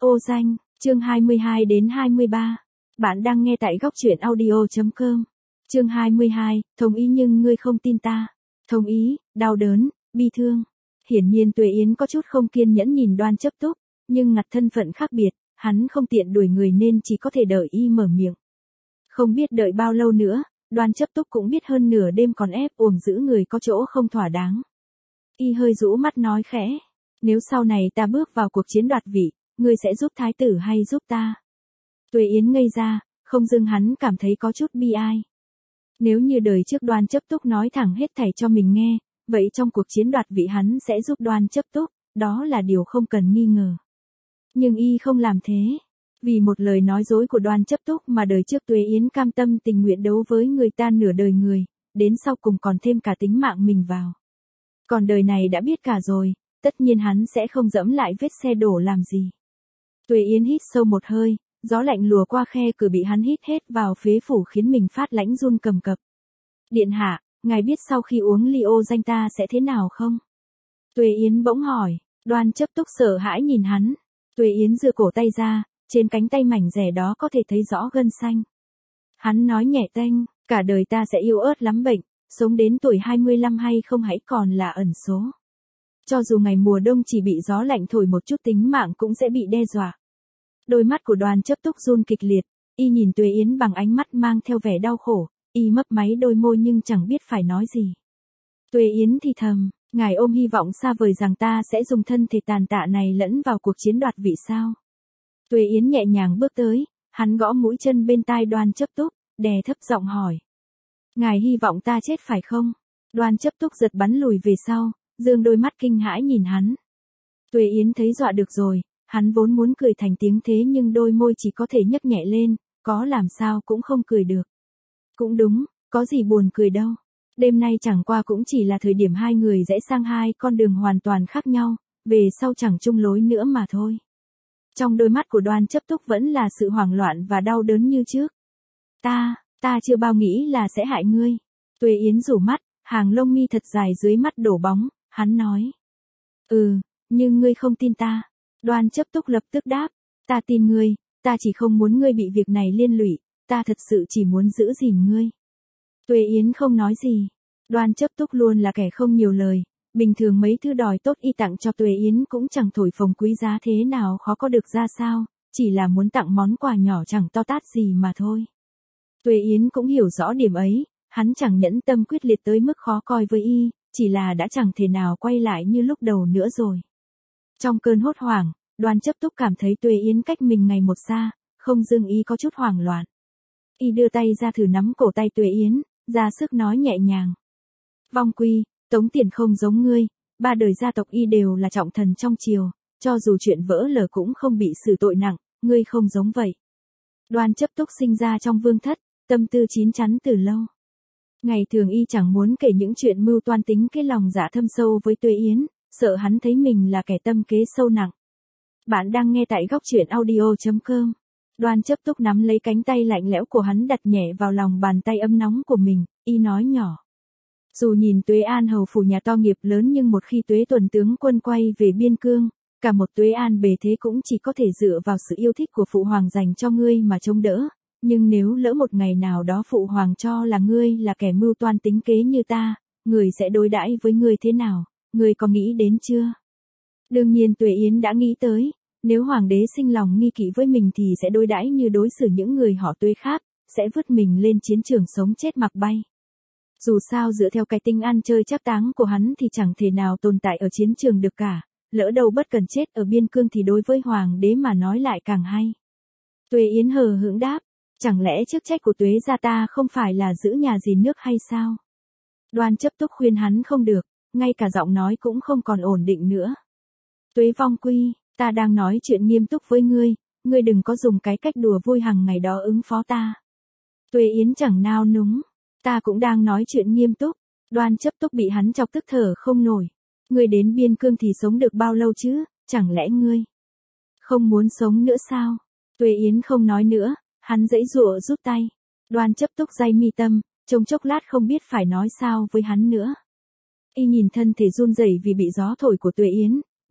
Ô Danh, chương 22 đến 23. Bạn đang nghe tại góc truyện audio.com. Chương 22,同ý nhưng ngươi không tin ta.同ý, đau đớn, bi thương. Hiển nhiên Tuệ Yến có chút không kiên nhẫn nhìn Đoan Chấp Túc, nhưng ngặt thân phận khác biệt, hắn không tiện đuổi người nên chỉ có thể đợi y mở miệng. Không biết đợi bao lâu nữa, Đoan Chấp Túc cũng biết hơn nửa đêm còn ép uổng giữ người có chỗ không thỏa đáng. Y hơi rũ mắt nói khẽ, nếu sau này ta bước vào cuộc chiến đoạt vị, ngươi sẽ giúp thái tử hay giúp ta? Tuệ Yến ngây ra, không dưng hắn cảm thấy có chút bi ai. Nếu như đời trước Đoan Chấp Túc nói thẳng hết thảy cho mình nghe, vậy trong cuộc chiến đoạt vị hắn sẽ giúp Đoan Chấp Túc, đó là điều không cần nghi ngờ. Nhưng y không làm thế. Vì một lời nói dối của Đoan Chấp Túc mà đời trước Tuệ Yến cam tâm tình nguyện đấu với người ta nửa đời người, đến sau cùng còn thêm cả tính mạng mình vào. Còn đời này đã biết cả rồi, tất nhiên hắn sẽ không dẫm lại vết xe đổ làm gì. Tuệ Yến hít sâu một hơi, gió lạnh lùa qua khe cửa bị hắn hít hết vào phế phủ khiến mình phát lãnh run cầm cập. Điện hạ, ngài biết sau khi uống ly Ô Danh ta sẽ thế nào không? Tuệ Yến bỗng hỏi. Đoan Chấp Túc sợ hãi nhìn hắn. Tuệ Yến giơ cổ tay ra, trên cánh tay mảnh rẻ đó có thể thấy rõ gân xanh. Hắn nói nhẹ tênh, cả đời ta sẽ yếu ớt lắm bệnh, sống đến tuổi 25 hay không hãy còn là ẩn số. Cho dù ngày mùa đông chỉ bị gió lạnh thổi một chút tính mạng cũng sẽ bị đe dọa. Đôi mắt của Đoan Chấp Túc run kịch liệt, y nhìn Tuệ Yến bằng ánh mắt mang theo vẻ đau khổ, y mấp máy đôi môi nhưng chẳng biết phải nói gì. Tuệ Yến thì thầm, ngài ôm hy vọng xa vời rằng ta sẽ dùng thân thể tàn tạ này lẫn vào cuộc chiến đoạt vị sao? Tuệ Yến nhẹ nhàng bước tới, hắn gõ mũi chân bên tai Đoan Chấp Túc, đè thấp giọng hỏi. Ngài hy vọng ta chết phải không? Đoan Chấp Túc giật bắn lùi về sau, dương đôi mắt kinh hãi nhìn hắn. Tuệ Yến thấy dọa được rồi, hắn vốn muốn cười thành tiếng thế nhưng đôi môi chỉ có thể nhấc nhẹ lên, có làm sao cũng không cười được. Cũng đúng, có gì buồn cười đâu. Đêm nay chẳng qua cũng chỉ là thời điểm hai người rẽ sang hai con đường hoàn toàn khác nhau, về sau chẳng chung lối nữa mà thôi. Trong đôi mắt của Đoan Chấp Túc vẫn là sự hoảng loạn và đau đớn như trước. Ta chưa bao nghĩ là sẽ hại ngươi. Tuệ Yến rủ mắt, hàng lông mi thật dài dưới mắt đổ bóng, hắn nói. Nhưng ngươi không tin ta. Đoan Chấp Túc lập tức đáp, ta tin ngươi, ta chỉ không muốn ngươi bị việc này liên lụy, ta thật sự chỉ muốn giữ gìn ngươi. Tuệ Yến không nói gì. Đoan Chấp Túc luôn là kẻ không nhiều lời, bình thường mấy thứ đòi tốt y tặng cho Tuệ Yến cũng chẳng thổi phồng quý giá thế nào khó có được ra sao, chỉ là muốn tặng món quà nhỏ chẳng to tát gì mà thôi. Tuệ Yến cũng hiểu rõ điểm ấy, hắn chẳng nhẫn tâm quyết liệt tới mức khó coi với y, chỉ là đã chẳng thể nào quay lại như lúc đầu nữa rồi. Trong cơn hốt hoảng, Đoan Chấp Túc cảm thấy Tuệ Yến cách mình ngày một xa, không dưng y có chút hoảng loạn. Y đưa tay ra thử nắm cổ tay Tuệ Yến, ra sức nói nhẹ nhàng. Vong Quy, Tống Tiền không giống ngươi, ba đời gia tộc y đều là trọng thần trong triều, cho dù chuyện vỡ lở cũng không bị xử tội nặng, ngươi không giống vậy. Đoan Chấp Túc sinh ra trong vương thất, tâm tư chín chắn từ lâu. Ngày thường y chẳng muốn kể những chuyện mưu toan tính cái lòng dạ thâm sâu với Tuệ Yến, sợ hắn thấy mình là kẻ tâm kế sâu nặng. Bạn đang nghe tại góc truyện audio.com. Đoan Chấp Túc nắm lấy cánh tay lạnh lẽo của hắn đặt nhẹ vào lòng bàn tay ấm nóng của mình, y nói nhỏ. Dù nhìn Tuế An hầu phủ nhà to nghiệp lớn nhưng một khi Tuế Tuần tướng quân quay về biên cương, cả một Tuế An bề thế cũng chỉ có thể dựa vào sự yêu thích của phụ hoàng dành cho ngươi mà trông đỡ. Nhưng nếu lỡ một ngày nào đó phụ hoàng cho là ngươi là kẻ mưu toan tính kế như ta, người sẽ đối đãi với ngươi thế nào, ngươi có nghĩ đến chưa? Đương nhiên Tuệ Yến đã nghĩ tới, nếu hoàng đế sinh lòng nghi kỵ với mình thì sẽ đối đãi như đối xử những người họ Tuế khác, sẽ vứt mình lên chiến trường sống chết mặc bay. Dù sao dựa theo cái tính ăn chơi trác táng của hắn thì chẳng thể nào tồn tại ở chiến trường được cả, lỡ đâu bất cần chết ở biên cương thì đối với hoàng đế mà nói lại càng hay. Tuệ Yến hờ hững đáp, chẳng lẽ chức trách của Tuế gia ta không phải là giữ nhà gìn nước hay sao? Đoan Chấp Túc khuyên hắn không được, ngay cả giọng nói cũng không còn ổn định nữa. Tuế Vong Quy, ta đang nói chuyện nghiêm túc với ngươi đừng có dùng cái cách đùa vui hằng ngày đó ứng phó ta. Tuệ Yến chẳng nao núng, ta cũng đang nói chuyện nghiêm túc. Đoan Chấp Túc bị hắn chọc tức thở không nổi. Ngươi đến biên cương thì sống được bao lâu chứ, chẳng lẽ ngươi không muốn sống nữa sao? Tuệ Yến không nói nữa, hắn giãy giụa rút tay. Đoan Chấp Túc day mi tâm, trong chốc lát không biết phải nói sao với hắn nữa. Y nhìn thân thể run rẩy vì bị gió thổi của Tuệ Yến,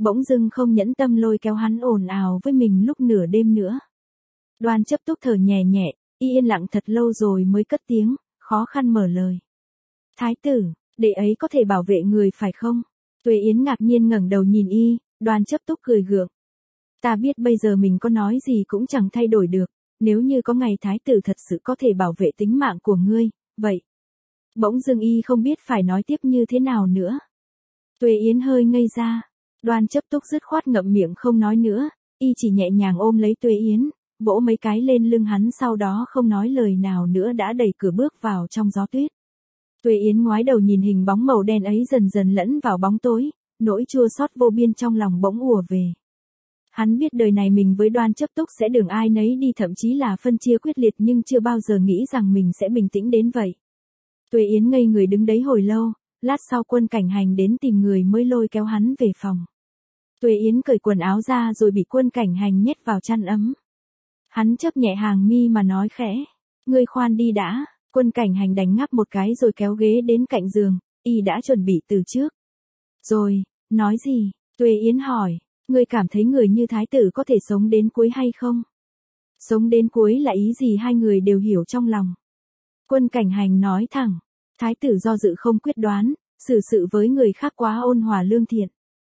bỗng dưng không nhẫn tâm lôi kéo hắn ồn ào với mình lúc nửa đêm nữa. Đoan Chấp Túc thở nhẹ nhẹ, y yên lặng thật lâu rồi mới cất tiếng, khó khăn mở lời. Thái tử, đệ ấy có thể bảo vệ người phải không? Tuệ Yến ngạc nhiên ngẩng đầu nhìn y, Đoan Chấp Túc cười gượng. Ta biết bây giờ mình có nói gì cũng chẳng thay đổi được, nếu như có ngày thái tử thật sự có thể bảo vệ tính mạng của ngươi, vậy. Bỗng dưng y không biết phải nói tiếp như thế nào nữa. Tuệ Yến hơi ngây ra, Đoan Chấp Túc dứt khoát ngậm miệng không nói nữa, y chỉ nhẹ nhàng ôm lấy Tuệ Yến, vỗ mấy cái lên lưng hắn sau đó không nói lời nào nữa đã đẩy cửa bước vào trong gió tuyết. Tuệ Yến ngoái đầu nhìn hình bóng màu đen ấy dần dần lẫn vào bóng tối, nỗi chua xót vô biên trong lòng bỗng ùa về. Hắn biết đời này mình với Đoan Chấp Túc sẽ đường ai nấy đi, thậm chí là phân chia quyết liệt, nhưng chưa bao giờ nghĩ rằng mình sẽ bình tĩnh đến vậy. Tuệ Yến ngây người đứng đấy hồi lâu, lát sau Quân Cảnh Hành đến tìm người mới lôi kéo hắn về phòng. Tuệ Yến cởi quần áo ra rồi bị Quân Cảnh Hành nhét vào chăn ấm. Hắn chớp nhẹ hàng mi mà nói khẽ, ngươi khoan đi đã. Quân Cảnh Hành đánh ngáp một cái rồi kéo ghế đến cạnh giường, y đã chuẩn bị từ trước. Rồi, nói gì? Tuệ Yến hỏi, ngươi cảm thấy người như thái tử có thể sống đến cuối hay không? Sống đến cuối là ý gì hai người đều hiểu trong lòng. Quân Cảnh Hành nói thẳng, thái tử do dự không quyết đoán, xử sự với người khác quá ôn hòa lương thiện.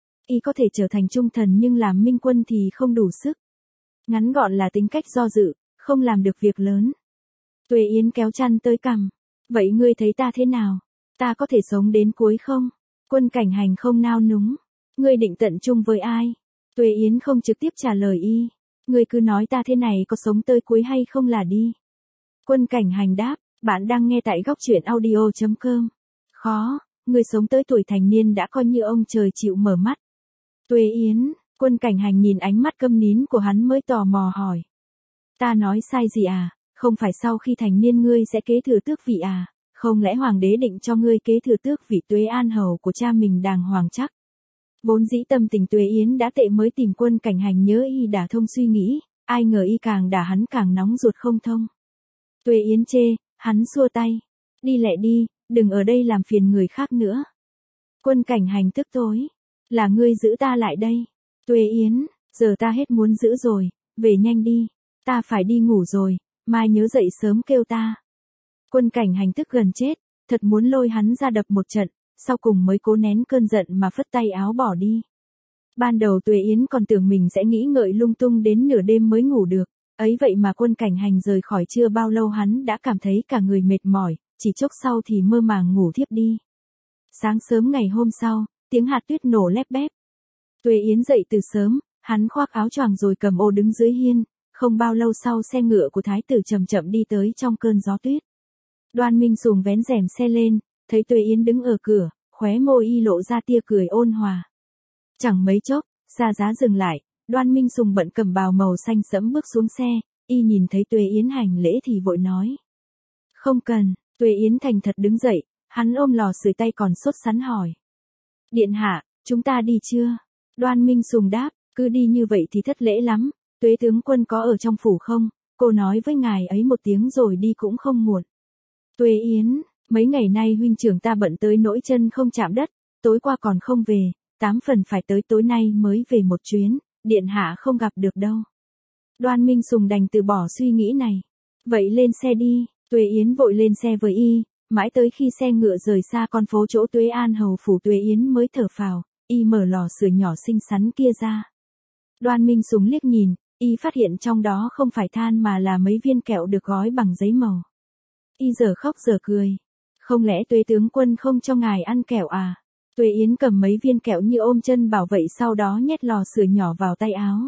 Y có thể trở thành trung thần nhưng làm minh quân thì không đủ sức. Ngắn gọn là tính cách do dự, không làm được việc lớn. Tuệ Yến kéo chăn tới cằm. Vậy ngươi thấy ta thế nào? Ta có thể sống đến cuối không? Quân Cảnh Hành không nao núng. Ngươi định tận chung với ai? Tuệ Yến không trực tiếp trả lời y. Ngươi cứ nói ta thế này có sống tới cuối hay không là đi. Quân Cảnh Hành đáp, bạn đang nghe tại góc truyện audio.com. Khó, ngươi sống tới tuổi thành niên đã coi như ông trời chịu mở mắt. Tuệ Yến, Quân Cảnh Hành nhìn ánh mắt câm nín của hắn mới tò mò hỏi. Ta nói sai gì à? Không phải sau khi thành niên ngươi sẽ kế thừa tước vị à? Không lẽ hoàng đế định cho ngươi kế thừa tước vị Tuế An hầu của cha mình đàng hoàng chắc? Vốn dĩ tâm tình Tuệ Yến đã tệ mới tìm Quân Cảnh Hành nhớ y đả thông suy nghĩ, ai ngờ y càng đả hắn càng nóng ruột không thông. Tuệ Yến chê, hắn xua tay. Đi lẹ đi, đừng ở đây làm phiền người khác nữa. Quân Cảnh Hành tức tối. Là ngươi giữ ta lại đây. Tuệ Yến, giờ ta hết muốn giữ rồi, về nhanh đi. Ta phải đi ngủ rồi, mai nhớ dậy sớm kêu ta. Quân Cảnh Hành tức gần chết, thật muốn lôi hắn ra đập một trận, sau cùng mới cố nén cơn giận mà phất tay áo bỏ đi. Ban đầu Tuệ Yến còn tưởng mình sẽ nghĩ ngợi lung tung đến nửa đêm mới ngủ được, ấy vậy mà Quân Cảnh Hành rời khỏi chưa bao lâu hắn đã cảm thấy cả người mệt mỏi, chỉ chốc sau thì mơ màng ngủ thiếp đi. Sáng sớm ngày hôm sau, tiếng hạt tuyết nổ lép bép. Tuệ Yến dậy từ sớm, hắn khoác áo choàng rồi cầm ô đứng dưới hiên, không bao lâu sau xe ngựa của thái tử chậm chậm đi tới trong cơn gió tuyết. Đoan Minh Sùng vén rèm xe lên, thấy Tuệ Yến đứng ở cửa, khóe môi y lộ ra tia cười ôn hòa. Chẳng mấy chốc, xa giá dừng lại, Đoan Minh Sùng bận cầm bào màu xanh sẫm bước xuống xe, y nhìn thấy Tuệ Yến hành lễ thì vội nói. Không cần, Tuệ Yến thành thật đứng dậy, hắn ôm lò sưởi tay còn sốt sắng hỏi. Điện hạ, chúng ta đi chưa? Đoan Minh Sùng đáp, cứ đi như vậy thì thất lễ lắm, Tuế tướng quân có ở trong phủ không? Cô nói với ngài ấy một tiếng rồi đi cũng không muộn. Tuệ Yến, mấy ngày nay huynh trưởng ta bận tới nỗi chân không chạm đất, tối qua còn không về, 8 phần phải tới tối nay mới về một chuyến, điện hạ không gặp được đâu. Đoan Minh Sùng đành từ bỏ suy nghĩ này. Vậy lên xe đi, Tuệ Yến vội lên xe với y, mãi tới khi xe ngựa rời xa con phố chỗ Tuế An hầu phủ Tuệ Yến mới thở phào, y mở lò sưởi nhỏ xinh xắn kia ra. Đoan Minh Sùng liếc nhìn, y phát hiện trong đó không phải than mà là mấy viên kẹo được gói bằng giấy màu. Y giờ khóc giờ cười. Không lẽ Tuế tướng quân không cho ngài ăn kẹo à? Tuệ Yến cầm mấy viên kẹo như ôm chân bảo vậy sau đó nhét lò sưởi nhỏ vào tay áo.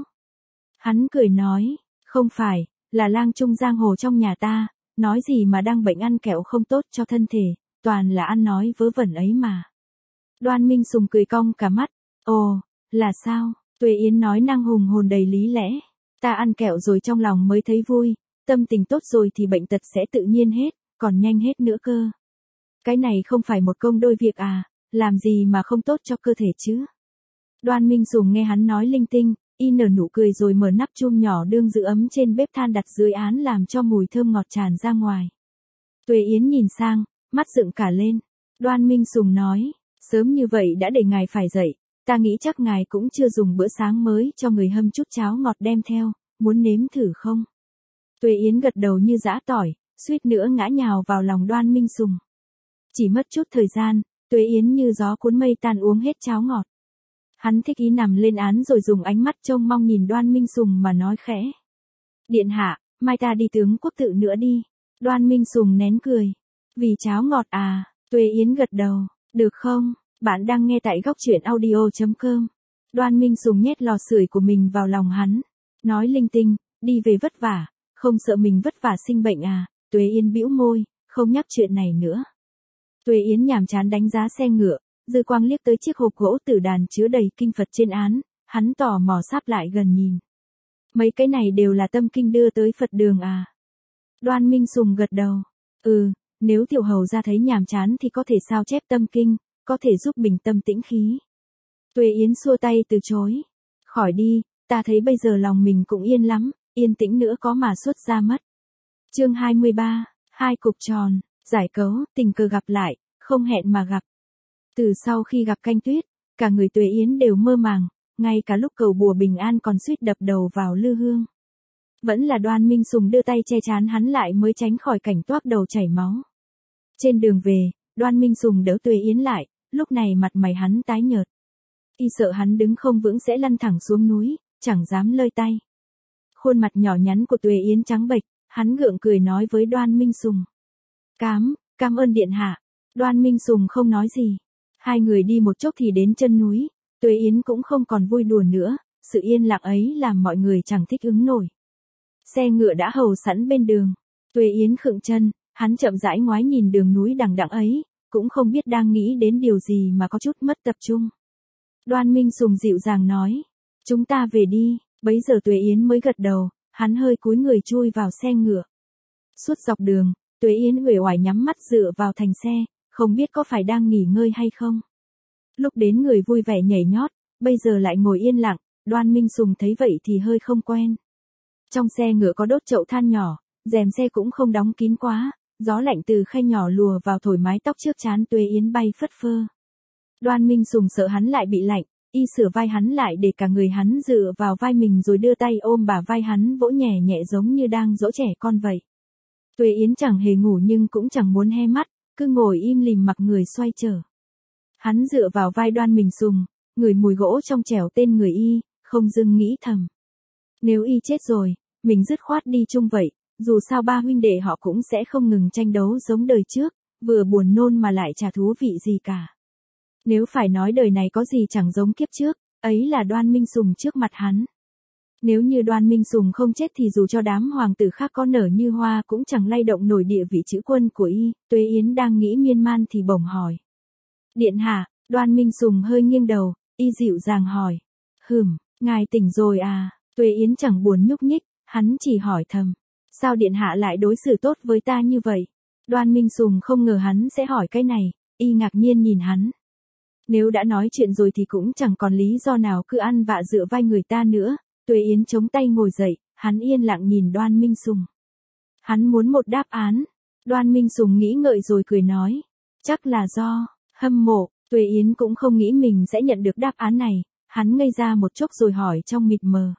Hắn cười nói, không phải, là lang trung giang hồ trong nhà ta, nói gì mà đang bệnh ăn kẹo không tốt cho thân thể, toàn là ăn nói vớ vẩn ấy mà. Đoan Minh Sùng cười cong cả mắt, ồ, là sao? Tuệ Yến nói năng hùng hồn đầy lý lẽ, ta ăn kẹo rồi trong lòng mới thấy vui, tâm tình tốt rồi thì bệnh tật sẽ tự nhiên hết, còn nhanh hết nữa cơ. Cái này không phải một công đôi việc à, làm gì mà không tốt cho cơ thể chứ? Đoan Minh Sùng nghe hắn nói linh tinh, y nở nụ cười rồi mở nắp chum nhỏ đương giữ ấm trên bếp than đặt dưới án làm cho mùi thơm ngọt tràn ra ngoài. Tuệ Yến nhìn sang, mắt dựng cả lên. Đoan Minh Sùng nói, sớm như vậy đã để ngài phải dậy, ta nghĩ chắc ngài cũng chưa dùng bữa sáng mới cho người hâm chút cháo ngọt đem theo, muốn nếm thử không? Tuệ Yến gật đầu như giã tỏi, suýt nữa ngã nhào vào lòng Đoan Minh Sùng. Chỉ mất chút thời gian, Tuệ Yến như gió cuốn mây tan uống hết cháo ngọt. Hắn thích ý nằm lên án rồi dùng ánh mắt trông mong nhìn Đoan Minh Sùng mà nói khẽ. Điện hạ, mai ta đi tướng quốc tự nữa đi. Đoan Minh Sùng nén cười. Vì cháo ngọt à? Tuệ Yến gật đầu. Được không? Bạn đang nghe tại góc truyện audio.com. Đoan Minh Sùng nhét lò sưởi của mình vào lòng hắn. Nói linh tinh, đi về vất vả, không sợ mình vất vả sinh bệnh à? Tuệ Yến bĩu môi, không nhắc chuyện này nữa. Tuệ Yến nhàm chán đánh giá xe ngựa, dư quang liếc tới chiếc hộp gỗ tử đàn chứa đầy kinh Phật trên án, hắn tò mò sáp lại gần nhìn. Mấy cái này đều là tâm kinh đưa tới Phật đường à? Đoan Minh Sùng gật đầu. Nếu tiểu hầu ra thấy nhàm chán thì có thể sao chép tâm kinh, có thể giúp bình tâm tĩnh khí. Tuệ Yến xua tay từ chối. Khỏi đi, ta thấy bây giờ lòng mình cũng yên lắm, yên tĩnh nữa có mà xuất ra mất. Chương 23, hai cục tròn, giải cấu, tình cờ gặp lại, không hẹn mà gặp. Từ sau khi gặp Canh Tuyết, cả người Tuệ Yến đều mơ màng, ngay cả lúc cầu bùa bình an còn suýt đập đầu vào lư hương. Vẫn là Đoan Minh Sùng đưa tay che chán hắn lại mới tránh khỏi cảnh toác đầu chảy máu. Trên đường về, Đoan Minh Sùng đỡ Tuệ Yến lại, lúc này mặt mày hắn tái nhợt. Y sợ hắn đứng không vững sẽ lăn thẳng xuống núi, chẳng dám lơi tay. Khuôn mặt nhỏ nhắn của Tuệ Yến trắng bệch, hắn gượng cười nói với Đoan Minh Sùng. Cảm ơn điện hạ. Đoan Minh Sùng không nói gì. Hai người đi một chốc thì đến chân núi, Tuệ Yến cũng không còn vui đùa nữa, sự yên lặng ấy làm mọi người chẳng thích ứng nổi. Xe ngựa đã hầu sẵn bên đường. Tuệ Yến khựng chân, hắn chậm rãi ngoái nhìn đường núi đằng đẵng ấy, cũng không biết đang nghĩ đến điều gì mà có chút mất tập trung. Đoan Minh Sùng dịu dàng nói, chúng ta về đi. Bấy giờ Tuệ Yến mới gật đầu, hắn hơi cúi người chui vào xe ngựa. Suốt dọc đường, Tuệ Yến uể oải nhắm mắt dựa vào thành xe, không biết có phải đang nghỉ ngơi hay không. Lúc đến người vui vẻ nhảy nhót, bây giờ lại ngồi yên lặng, Đoan Minh Sùng thấy vậy thì hơi không quen. Trong xe ngựa có đốt chậu than nhỏ, rèm xe cũng không đóng kín quá, gió lạnh từ khe nhỏ lùa vào thổi mái tóc trước trán Tuệ Yến bay phất phơ. Đoan Minh Sùng sợ hắn lại bị lạnh, y sửa vai hắn lại để cả người hắn dựa vào vai mình rồi đưa tay ôm bả vai hắn vỗ nhẹ nhẹ giống như đang dỗ trẻ con vậy. Tuệ Yến chẳng hề ngủ nhưng cũng chẳng muốn he mắt, cứ ngồi im lìm mặc người xoay trở. Hắn dựa vào vai Đoan Minh Sùng, ngửi mùi gỗ trong trẻo tên người y, không dưng nghĩ thầm. Nếu y chết rồi, mình dứt khoát đi chung vậy, dù sao ba huynh đệ họ cũng sẽ không ngừng tranh đấu giống đời trước, vừa buồn nôn mà lại chả thú vị gì cả. Nếu phải nói đời này có gì chẳng giống kiếp trước, ấy là Đoan Minh Sùng trước mặt hắn. Nếu như Đoan Minh Sùng không chết thì dù cho đám hoàng tử khác có nở như hoa cũng chẳng lay động nổi địa vị chữ quân của y. Tuệ Yến đang nghĩ miên man thì bỗng hỏi. Điện hạ, Đoan Minh Sùng hơi nghiêng đầu, y dịu dàng hỏi. Ngài tỉnh rồi à? Tuệ Yến chẳng buồn nhúc nhích, hắn chỉ hỏi thầm. Sao điện hạ lại đối xử tốt với ta như vậy? Đoan Minh Sùng không ngờ hắn sẽ hỏi cái này, y ngạc nhiên nhìn hắn. Nếu đã nói chuyện rồi thì cũng chẳng còn lý do nào cứ ăn vạ dựa vai người ta nữa. Tuệ Yến chống tay ngồi dậy, hắn yên lặng nhìn Đoan Minh Sùng. Hắn muốn một đáp án. Đoan Minh Sùng nghĩ ngợi rồi cười nói. Chắc là do hâm mộ. Tuệ Yến cũng không nghĩ mình sẽ nhận được đáp án này. Hắn ngây ra một chốc rồi hỏi trong mịt mờ.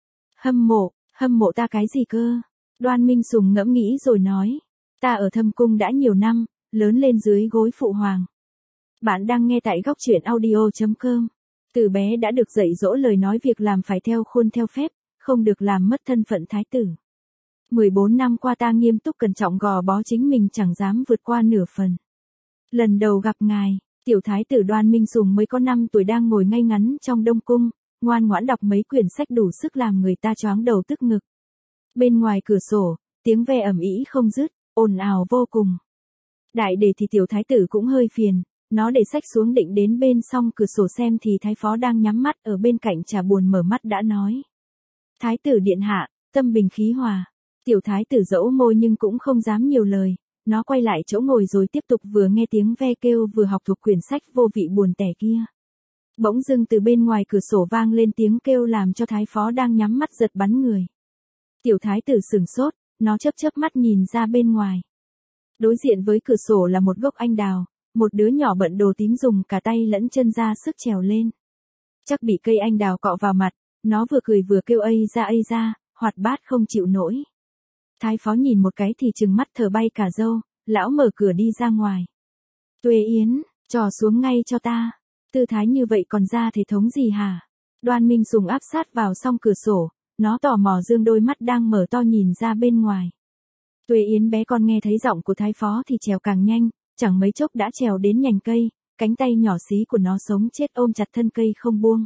Hâm mộ ta cái gì cơ? Đoan Minh Sùng ngẫm nghĩ rồi nói. Ta ở Thâm Cung đã nhiều năm, lớn lên dưới gối phụ hoàng. Bạn đang nghe tại góc truyện audio.com. Từ bé đã được dạy dỗ lời nói việc làm phải theo khuôn theo phép, không được làm mất thân phận thái tử. 14 năm qua ta nghiêm túc cẩn trọng gò bó chính mình chẳng dám vượt qua nửa phần. Lần đầu gặp ngài, tiểu thái tử Đoan Minh Sùng mới có 5 tuổi đang ngồi ngay ngắn trong Đông Cung, ngoan ngoãn đọc mấy quyển sách đủ sức làm người ta choáng đầu tức ngực. Bên ngoài cửa sổ, tiếng ve ầm ĩ không dứt, ồn ào vô cùng. Đại để thì tiểu thái tử cũng hơi phiền. Nó để sách xuống định đến bên song cửa sổ xem thì thái phó đang nhắm mắt ở bên cạnh chả buồn mở mắt đã nói. Thái tử điện hạ, tâm bình khí hòa. Tiểu thái tử dẫu môi nhưng cũng không dám nhiều lời. Nó quay lại chỗ ngồi rồi tiếp tục vừa nghe tiếng ve kêu vừa học thuộc quyển sách vô vị buồn tẻ kia. Bỗng dưng từ bên ngoài cửa sổ vang lên tiếng kêu làm cho thái phó đang nhắm mắt giật bắn người. Tiểu thái tử sửng sốt, nó chớp mắt nhìn ra bên ngoài. Đối diện với cửa sổ là một gốc anh đào. Một đứa nhỏ bận đồ tím dùng cả tay lẫn chân ra sức trèo lên. Chắc bị cây anh đào cọ vào mặt, nó vừa cười vừa kêu ây ra, hoạt bát không chịu nổi. Thái phó nhìn một cái thì trừng mắt thở bay cả râu, lão mở cửa đi ra ngoài. Tuệ Yến, trò xuống ngay cho ta. Tư thái như vậy còn ra thể thống gì hả? Đoan Minh Sùng áp sát vào song cửa sổ, nó tò mò dương đôi mắt đang mở to nhìn ra bên ngoài. Tuệ Yến bé con nghe thấy giọng của thái phó thì trèo càng nhanh, chẳng mấy chốc đã trèo đến nhành cây, cánh tay nhỏ xí của nó sống chết ôm chặt thân cây không buông.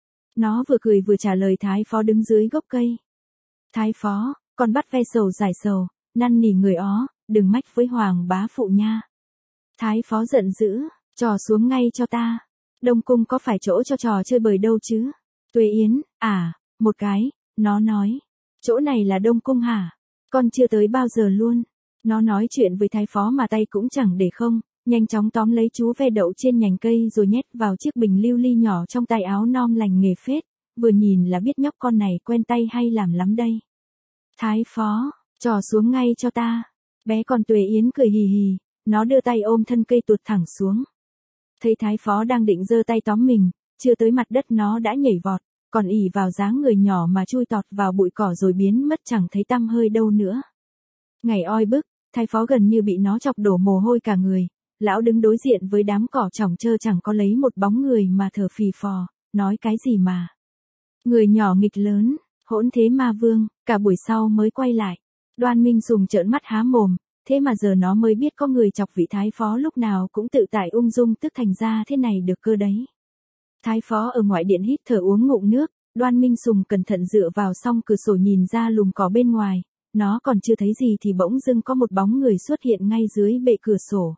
Nó vừa cười vừa trả lời thái phó đứng dưới gốc cây. Thái phó, con bắt ve sầu giải sầu, năn nỉ người ó, đừng mách với hoàng bá phụ nha. Thái phó giận dữ, trò xuống ngay cho ta. Đông cung có phải chỗ cho trò chơi bời đâu chứ? Tuệ Yến, một cái, nó nói. Chỗ này là Đông cung hả? Con chưa tới bao giờ luôn. Nó nói chuyện với thái phó mà tay cũng chẳng để không, nhanh chóng tóm lấy chú ve đậu trên nhành cây rồi nhét vào chiếc bình lưu ly nhỏ trong tay áo non lành nghề phết, vừa nhìn là biết nhóc con này quen tay hay làm lắm đây. Thái phó, trò xuống ngay cho ta. Bé con Tuệ Yến cười hì hì, nó đưa tay ôm thân cây tuột thẳng xuống. Thấy thái phó đang định giơ tay tóm mình, chưa tới mặt đất nó đã nhảy vọt, còn ỉ vào dáng người nhỏ mà chui tọt vào bụi cỏ rồi biến mất chẳng thấy tăm hơi đâu nữa. Ngày oi bức, thái phó gần như bị nó chọc đổ mồ hôi cả người, lão đứng đối diện với đám cỏ chỏng trơ chẳng có lấy một bóng người mà thở phì phò, nói cái gì mà. Người nhỏ nghịch lớn, hỗn thế ma vương, cả buổi sau mới quay lại. Đoan Minh Sùng trợn mắt há mồm, thế mà giờ nó mới biết có người chọc vị thái phó lúc nào cũng tự tại ung dung tức thành ra thế này được cơ đấy. Thái phó ở ngoại điện hít thở uống ngụm nước, Đoan Minh Sùng cẩn thận dựa vào song cửa sổ nhìn ra lùm cỏ bên ngoài, nó còn chưa thấy gì thì bỗng dưng có một bóng người xuất hiện ngay dưới bệ cửa sổ.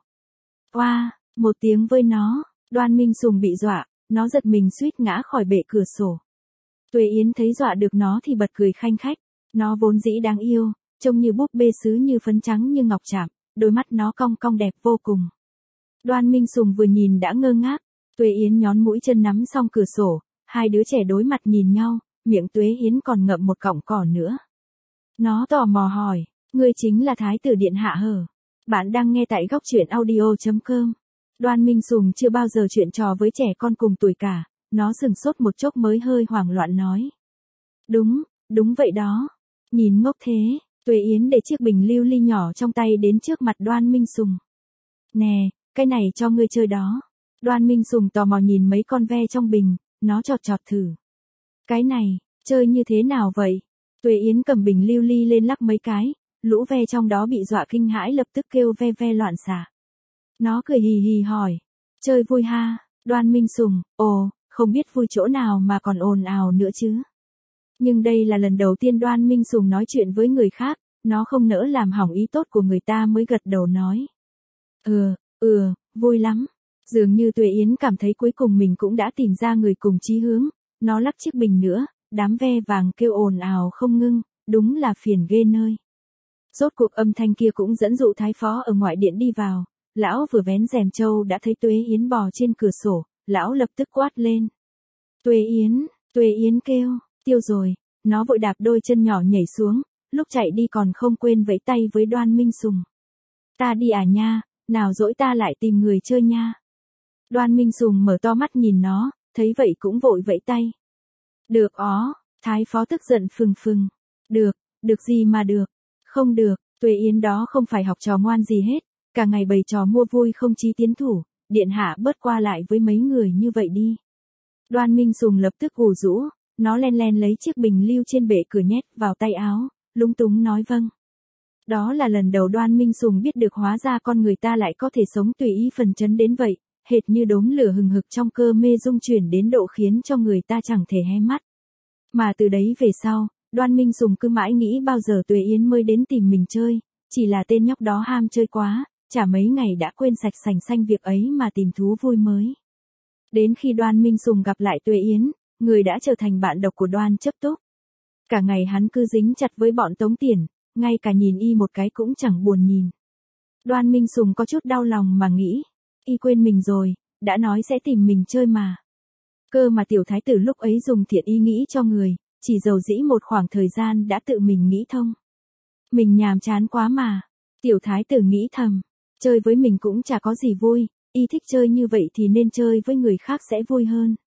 Oa, một tiếng với nó, Đoan Minh Sùng bị dọa, nó giật mình suýt ngã khỏi bệ cửa sổ. Tuệ Yến thấy dọa được nó thì bật cười khanh khách, nó vốn dĩ đáng yêu, trông như búp bê sứ như phấn trắng như ngọc chạm, đôi mắt nó cong cong đẹp vô cùng. Đoan Minh Sùng vừa nhìn đã ngơ ngác, Tuệ Yến nhón mũi chân nắm song cửa sổ, hai đứa trẻ đối mặt nhìn nhau, miệng Tuệ Yến còn ngậm một cọng cỏ nữa. Nó tò mò hỏi, ngươi chính là thái tử điện hạ hở? Bạn đang nghe tại góc truyện audio.com. Đoan Minh Sùng chưa bao giờ chuyện trò với trẻ con cùng tuổi cả, nó sừng sốt một chốc mới hơi hoảng loạn nói. Đúng vậy đó. Nhìn ngốc thế, Tuệ Yến để chiếc bình lưu ly nhỏ trong tay đến trước mặt Đoan Minh Sùng. Nè, cái này cho ngươi chơi đó. Đoan Minh Sùng tò mò nhìn mấy con ve trong bình, nó chọt thử. Cái này, chơi như thế nào vậy? Tuệ Yến cầm bình lưu ly lên lắc mấy cái, lũ ve trong đó bị dọa kinh hãi lập tức kêu ve loạn xạ. Nó cười hì hì hỏi, chơi vui ha? Đoan Minh Sùng, không biết vui chỗ nào mà còn ồn ào nữa chứ. Nhưng đây là lần đầu tiên Đoan Minh Sùng nói chuyện với người khác, nó không nỡ làm hỏng ý tốt của người ta mới gật đầu nói. Vui lắm. Dường như Tuệ Yến cảm thấy cuối cùng mình cũng đã tìm ra người cùng chí hướng, nó lắc chiếc bình nữa, đám ve vàng kêu ồn ào không ngưng, đúng là phiền ghê nơi. Rốt cuộc âm thanh kia cũng dẫn dụ thái phó ở ngoại điện đi vào, lão vừa vén rèm trâu đã thấy Tuệ Yến bò trên cửa sổ, lão lập tức quát lên. Tuệ Yến kêu, tiêu rồi, nó vội đạp đôi chân nhỏ nhảy xuống, lúc chạy đi còn không quên vẫy tay với Đoan Minh Sùng. Ta đi à nha, nào dỗi ta lại tìm người chơi nha. Đoan Minh Sùng mở to mắt nhìn nó, thấy vậy cũng vội vẫy tay. Được ó, thái phó tức giận phừng. Được gì mà được, không được, Tuệ Yến đó không phải học trò ngoan gì hết, cả ngày bày trò mua vui không chí tiến thủ, điện hạ bớt qua lại với mấy người như vậy đi. Đoan Minh Sùng lập tức gù rũ, nó len lấy chiếc bình lưu trên bệ cửa nhét vào tay áo, lúng túng nói vâng. Đó là lần đầu Đoan Minh Sùng biết được hóa ra con người ta lại có thể sống tùy ý phần chấn đến vậy, hệt như đốm lửa hừng hực trong cơ mê dung chuyển đến độ khiến cho người ta chẳng thể hé mắt. Mà từ đấy về sau, Đoan Minh Sùng cứ mãi nghĩ bao giờ Tuệ Yến mới đến tìm mình chơi, chỉ là tên nhóc đó ham chơi quá, chả mấy ngày đã quên sạch sành xanh việc ấy mà tìm thú vui mới. Đến khi Đoan Minh Sùng gặp lại Tuệ Yến, người đã trở thành bạn độc của Đoan Chấp Túc. Cả ngày hắn cứ dính chặt với bọn Tống Tiền, ngay cả nhìn y một cái cũng chẳng buồn nhìn. Đoan Minh Sùng có chút đau lòng mà nghĩ, y quên mình rồi, đã nói sẽ tìm mình chơi mà. Cơ mà tiểu thái tử lúc ấy dùng thiện ý nghĩ cho người, chỉ dầu dĩ một khoảng thời gian đã tự mình nghĩ thông. Mình nhàm chán quá mà. Tiểu thái tử nghĩ thầm, chơi với mình cũng chả có gì vui, y thích chơi như vậy thì nên chơi với người khác sẽ vui hơn.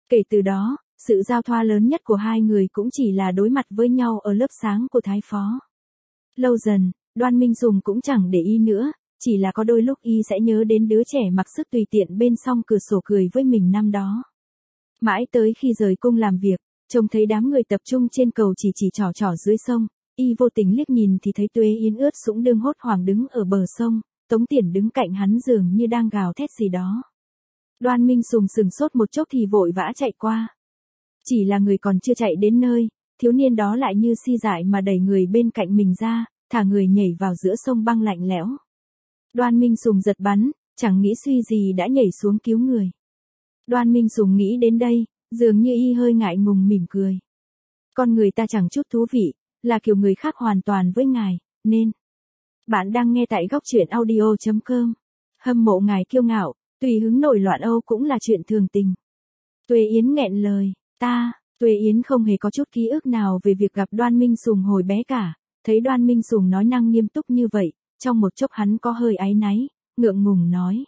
Kể từ đó, sự giao thoa lớn nhất của hai người cũng chỉ là đối mặt với nhau ở lớp sáng của Thái Phó. Lâu dần, Đoan Minh Sùng cũng chẳng để ý nữa, chỉ là có đôi lúc y sẽ nhớ đến đứa trẻ mặc sức tùy tiện bên song cửa sổ cười với mình năm đó. Mãi tới khi rời cung làm việc, trông thấy đám người tập trung trên cầu chỉ trỏ dưới sông, y vô tình liếc nhìn thì thấy Tuế Yến ướt sũng đương hốt hoảng đứng ở bờ sông, Tống Tiền đứng cạnh hắn dường như đang gào thét gì đó. Đoan Minh Sùng sừng sốt một chốc thì vội vã chạy qua. Chỉ là người còn chưa chạy đến nơi, thiếu niên đó lại như si dại mà đẩy người bên cạnh mình ra, thả người nhảy vào giữa sông băng lạnh lẽo. Đoan Minh Sùng giật bắn, chẳng nghĩ suy gì đã nhảy xuống cứu người. Đoan Minh Sùng nghĩ đến đây, dường như y hơi ngại ngùng mỉm cười. Con người ta chẳng chút thú vị, là kiểu người khác hoàn toàn với ngài, nên. Bạn đang nghe tại góc truyện audio.com. Hâm mộ ngài kiêu ngạo, tùy hứng nổi loạn Âu cũng là chuyện thường tình. Tuế Yến nghẹn lời, Tuế Yến không hề có chút ký ức nào về việc gặp Đoan Minh Sùng hồi bé cả, thấy Đoan Minh Sùng nói năng nghiêm túc như vậy, trong một chốc hắn có hơi áy náy, ngượng ngùng nói.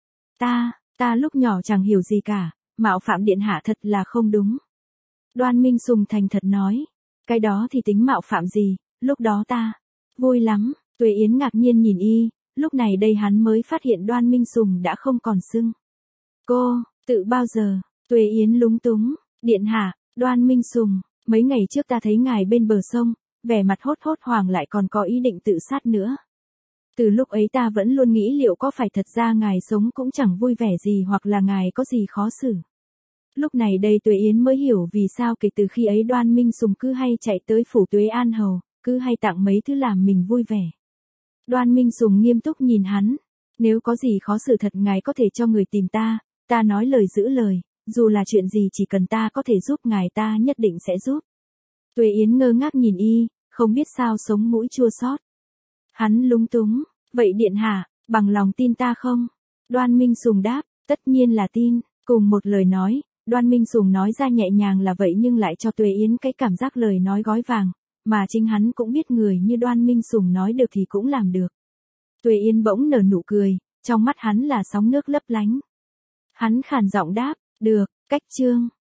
Ta lúc nhỏ chẳng hiểu gì cả, mạo phạm điện hạ thật là không đúng. Đoan Minh Sùng thành thật nói, cái đó thì tính mạo phạm gì, lúc đó ta vui lắm. Tuế Yến ngạc nhiên nhìn y, lúc này đây hắn mới phát hiện Đoan Minh Sùng đã không còn xưng cô, tự bao giờ. Tuế Yến lúng túng, điện hạ, Đoan Minh Sùng, mấy ngày trước ta thấy ngài bên bờ sông, vẻ mặt hốt hoảng lại còn có ý định tự sát nữa. Từ lúc ấy ta vẫn luôn nghĩ liệu có phải thật ra ngài sống cũng chẳng vui vẻ gì hoặc là ngài có gì khó xử. Lúc này đây Tuế Yến mới hiểu vì sao kể từ khi ấy Đoan Minh Sùng cứ hay chạy tới phủ Tuế An Hầu, cứ hay tặng mấy thứ làm mình vui vẻ. Đoan Minh Sùng nghiêm túc nhìn hắn, nếu có gì khó xử thật ngài có thể cho người tìm ta nói lời giữ lời, dù là chuyện gì chỉ cần ta có thể giúp ngài ta nhất định sẽ giúp. Tuế Yến ngơ ngác nhìn y, không biết sao sống mũi chua xót. Hắn lúng túng, vậy điện hạ, bằng lòng tin ta không? Đoan Minh Sùng đáp, tất nhiên là tin, cùng một lời nói, Đoan Minh Sùng nói ra nhẹ nhàng là vậy nhưng lại cho Tuế Yến cái cảm giác lời nói gói vàng, mà chính hắn cũng biết người như Đoan Minh Sùng nói được thì cũng làm được. Tuế Yến bỗng nở nụ cười, trong mắt hắn là sóng nước lấp lánh. Hắn khàn giọng đáp, được, cách chương.